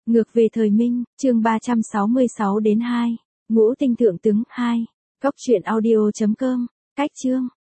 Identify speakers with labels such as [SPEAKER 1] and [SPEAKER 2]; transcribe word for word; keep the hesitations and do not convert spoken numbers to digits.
[SPEAKER 1] Ngược về thời Minh, chương ba trăm sáu mươi sáu đến hai. Ngũ tinh thượng tướng hai. Cốc truyện audio chấm com. Cách chương.